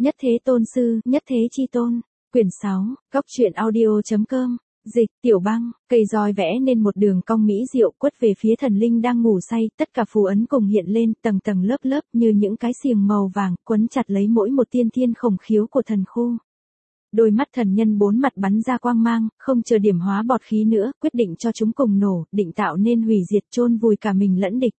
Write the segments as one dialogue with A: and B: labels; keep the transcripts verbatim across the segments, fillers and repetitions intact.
A: Nhất Thế Tôn Sư, Nhất Thế Chi Tôn. Quyển sáu, Góc truyện audio.com. Dịch, Tiểu Băng, cây roi vẽ nên một đường cong mỹ diệu quất về phía thần linh đang ngủ say, tất cả phù ấn cùng hiện lên tầng tầng lớp lớp như những cái xiềng màu vàng, quấn chặt lấy mỗi một tiên thiên khổng khiếu của thần khu. Đôi mắt thần nhân bốn mặt bắn ra quang mang, không chờ điểm hóa bọt khí nữa, quyết định cho chúng cùng nổ, định tạo nên hủy diệt chôn vùi cả mình lẫn địch.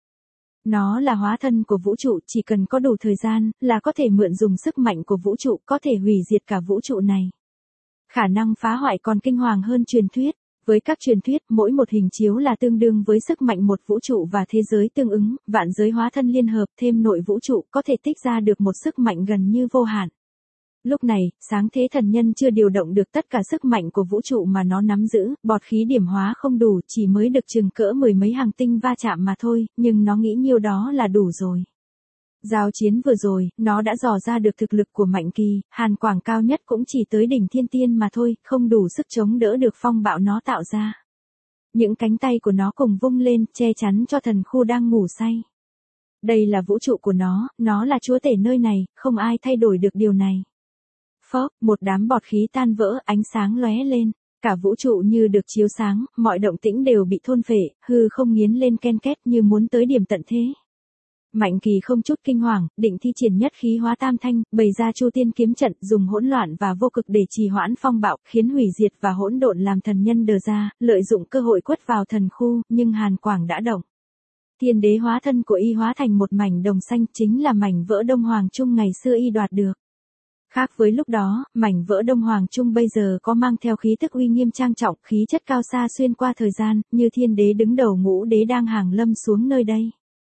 A: Nó là hóa thân của vũ trụ, chỉ cần có đủ thời gian, là có thể mượn dùng sức mạnh của vũ trụ, có thể hủy diệt cả vũ trụ này. Khả năng phá hoại còn kinh hoàng hơn truyền thuyết. Với các truyền thuyết, mỗi một hình chiếu là tương đương với sức mạnh một vũ trụ và thế giới tương ứng, vạn giới hóa thân liên hợp thêm nội vũ trụ có thể tích ra được một sức mạnh gần như vô hạn. Lúc này, sáng thế thần nhân chưa điều động được tất cả sức mạnh của vũ trụ mà nó nắm giữ, bọt khí điểm hóa không đủ, chỉ mới được chừng cỡ mười mấy hàng tinh va chạm mà thôi, nhưng nó nghĩ nhiêu đó là đủ rồi. Giao chiến vừa rồi, nó đã dò ra được thực lực của Mạnh Kỳ, Hàn Quảng cao nhất cũng chỉ tới đỉnh thiên tiên mà thôi, không đủ sức chống đỡ được phong bạo nó tạo ra. Những cánh tay của nó cùng vung lên, che chắn cho thần khu đang ngủ say. Đây là vũ trụ của nó, nó là chúa tể nơi này, không ai thay đổi được điều này. Phốc, một đám bọt khí tan vỡ, ánh sáng lóe lên. Cả vũ trụ như được chiếu sáng, mọi động tĩnh đều bị thôn phệ, hư không nghiến lên ken két như muốn tới điểm tận thế. Mạnh Kỳ không chút kinh hoàng, định thi triển nhất khí hóa tam thanh, bày ra Chu Tiên kiếm trận, dùng hỗn loạn và vô cực để trì hoãn phong bạo, khiến hủy diệt và hỗn độn làm thần nhân đờ ra, lợi dụng cơ hội quất vào thần khu, nhưng Hàn Quảng đã động. Thiên đế hóa thân của y hóa thành một mảnh đồng xanh, chính là mảnh vỡ Đông Hoàng Trung ngày xưa y đoạt được. Khác với lúc đó, mảnh vỡ Đông Hoàng Trung bây giờ có mang theo khí tức uy nghiêm trang trọng, khí chất cao xa xuyên qua thời gian, như thiên đế đứng đầu ngũ đế đang hàng lâm xuống nơi đây.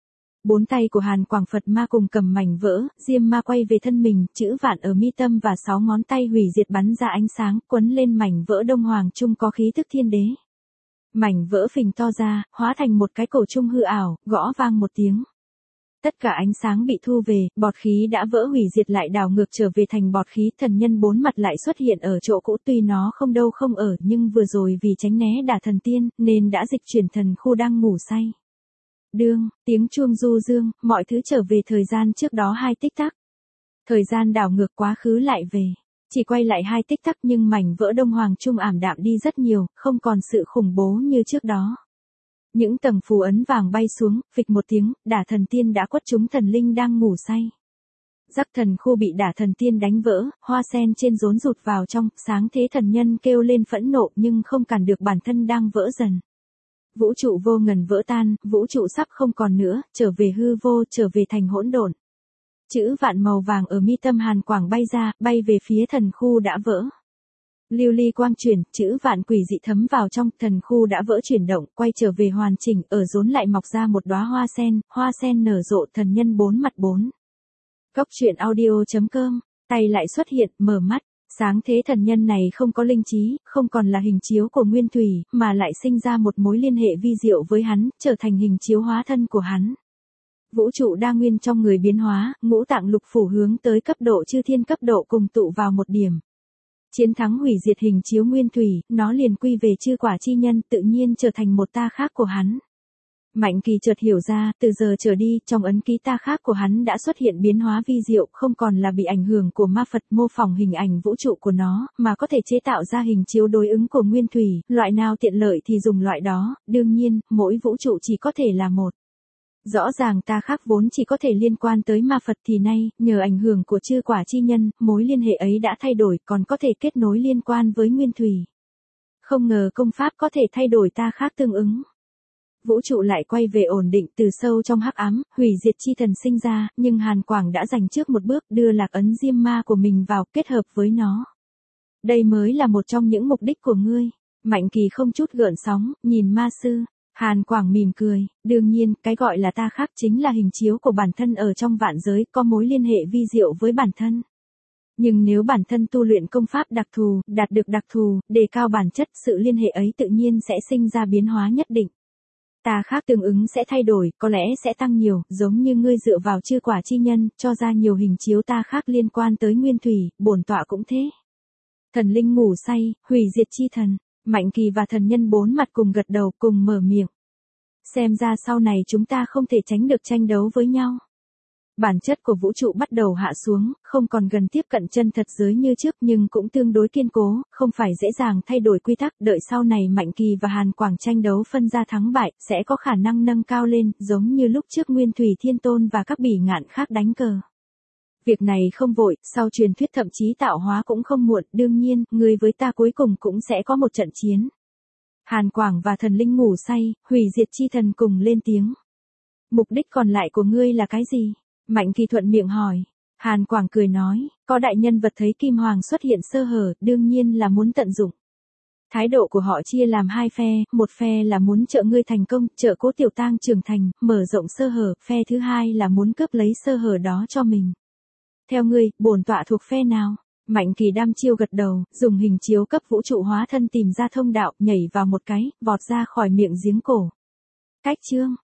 A: Bốn tay của Hàn Quảng Phật ma cùng cầm mảnh vỡ, diêm ma quay về thân mình, chữ vạn ở mi tâm và sáu ngón tay hủy diệt bắn ra ánh sáng, quấn lên mảnh vỡ Đông Hoàng Trung có khí tức thiên đế. Mảnh vỡ phình to ra, hóa thành một cái cổ trung hư ảo, gõ vang một tiếng. Tất cả ánh sáng bị thu về, bọt khí đã vỡ hủy diệt lại đảo ngược trở về thành bọt khí, thần nhân bốn mặt lại xuất hiện ở chỗ cũ, tuy nó không đâu không ở, nhưng vừa rồi vì tránh né đả thần tiên, nên đã dịch chuyển thần khu đang ngủ say. Đương, tiếng chuông du dương, mọi thứ trở về thời gian trước đó hai tích tắc. Thời gian đảo ngược quá khứ lại về. Chỉ quay lại hai tích tắc nhưng mảnh vỡ Đông Hoàng Trung ảm đạm đi rất nhiều, không còn sự khủng bố như trước đó. Những tầng phù ấn vàng bay xuống, phịch một tiếng, đả thần tiên đã quất trúng thần linh đang ngủ say. Rắc thần khu bị đả thần tiên đánh vỡ, hoa sen trên rốn rụt vào trong, sáng thế thần nhân kêu lên phẫn nộ nhưng không cản được bản thân đang vỡ dần. Vũ trụ vô ngần vỡ tan, vũ trụ sắp không còn nữa, trở về hư vô, trở về thành hỗn độn. Chữ vạn màu vàng ở mi tâm Hàn Quảng bay ra, bay về phía thần khu đã vỡ. Lưu ly quang chuyển, chữ vạn quỷ dị thấm vào trong, thần khu đã vỡ chuyển động, quay trở về hoàn chỉnh, ở rốn lại mọc ra một đóa hoa sen, hoa sen nở rộ, thần nhân bốn mặt bốn. Góc truyện audio.com, tay lại xuất hiện, mở mắt. Sáng thế thần nhân này không có linh trí, không còn là hình chiếu của Nguyên Thủy, mà lại sinh ra một mối liên hệ vi diệu với hắn, trở thành hình chiếu hóa thân của hắn. Vũ trụ đa nguyên trong người biến hóa, ngũ tạng lục phủ hướng tới cấp độ chư thiên cấp độ cùng tụ vào một điểm. Chiến thắng hủy diệt hình chiếu Nguyên Thủy, nó liền quy về chư quả chi nhân, tự nhiên trở thành một ta khác của hắn. Mạnh Kỳ chợt hiểu ra, từ giờ trở đi, trong ấn ký ta khác của hắn đã xuất hiện biến hóa vi diệu, không còn là bị ảnh hưởng của ma Phật mô phỏng hình ảnh vũ trụ của nó, mà có thể chế tạo ra hình chiếu đối ứng của Nguyên Thủy, loại nào tiện lợi thì dùng loại đó, đương nhiên, mỗi vũ trụ chỉ có thể là một. Rõ ràng ta khác vốn chỉ có thể liên quan tới ma Phật thì nay, nhờ ảnh hưởng của chư quả chi nhân, mối liên hệ ấy đã thay đổi, còn có thể kết nối liên quan với Nguyên Thủy. Không ngờ công pháp có thể thay đổi ta khác tương ứng. Vũ trụ lại quay về ổn định, từ sâu trong hắc ám, hủy diệt chi thần sinh ra, nhưng Hàn Quảng đã giành trước một bước, đưa lạc ấn diêm ma của mình vào, kết hợp với nó. Đây mới là một trong những mục đích của ngươi. Mạnh Kỳ không chút gợn sóng, nhìn ma sư. Hàn Quảng mỉm cười, đương nhiên, cái gọi là ta khác chính là hình chiếu của bản thân ở trong vạn giới, có mối liên hệ vi diệu với bản thân. Nhưng nếu bản thân tu luyện công pháp đặc thù, đạt được đặc thù, đề cao bản chất, sự liên hệ ấy tự nhiên sẽ sinh ra biến hóa nhất định. Ta khác tương ứng sẽ thay đổi, có lẽ sẽ tăng nhiều, giống như ngươi dựa vào chư quả chi nhân, cho ra nhiều hình chiếu ta khác liên quan tới Nguyên Thủy, bổn tọa cũng thế. Thần linh ngủ say, hủy diệt chi thần, Mạnh Kỳ và thần nhân bốn mặt cùng gật đầu, cùng mở miệng. Xem ra sau này chúng ta không thể tránh được tranh đấu với nhau. Bản chất của vũ trụ bắt đầu hạ xuống, không còn gần tiếp cận chân thật giới như trước nhưng cũng tương đối kiên cố, không phải dễ dàng thay đổi quy tắc, đợi sau này Mạnh Kỳ và Hàn Quảng tranh đấu phân ra thắng bại, sẽ có khả năng nâng cao lên, giống như lúc trước Nguyên Thủy Thiên Tôn và các bỉ ngạn khác đánh cờ. Việc này không vội, sau truyền thuyết thậm chí tạo hóa cũng không muộn, đương nhiên, ngươi với ta cuối cùng cũng sẽ có một trận chiến. Hàn Quảng và thần linh ngủ say, hủy diệt chi thần cùng lên tiếng. Mục đích còn lại của ngươi là cái gì? Mạnh Kỳ thuận miệng hỏi. Hàn Quảng cười nói, có đại nhân vật thấy Kim Hoàng xuất hiện sơ hở, đương nhiên là muốn tận dụng. Thái độ của họ chia làm hai phe, một phe là muốn trợ ngươi thành công, trợ Cố Tiểu Tang trưởng thành, mở rộng sơ hở, phe thứ hai là muốn cướp lấy sơ hở đó cho mình. Theo ngươi, bổn tọa thuộc phe nào? Mạnh Kỳ đăm chiêu gật đầu, dùng hình chiếu cấp vũ trụ hóa thân tìm ra thông đạo, nhảy vào một cái, vọt ra khỏi miệng giếng cổ. Cách chương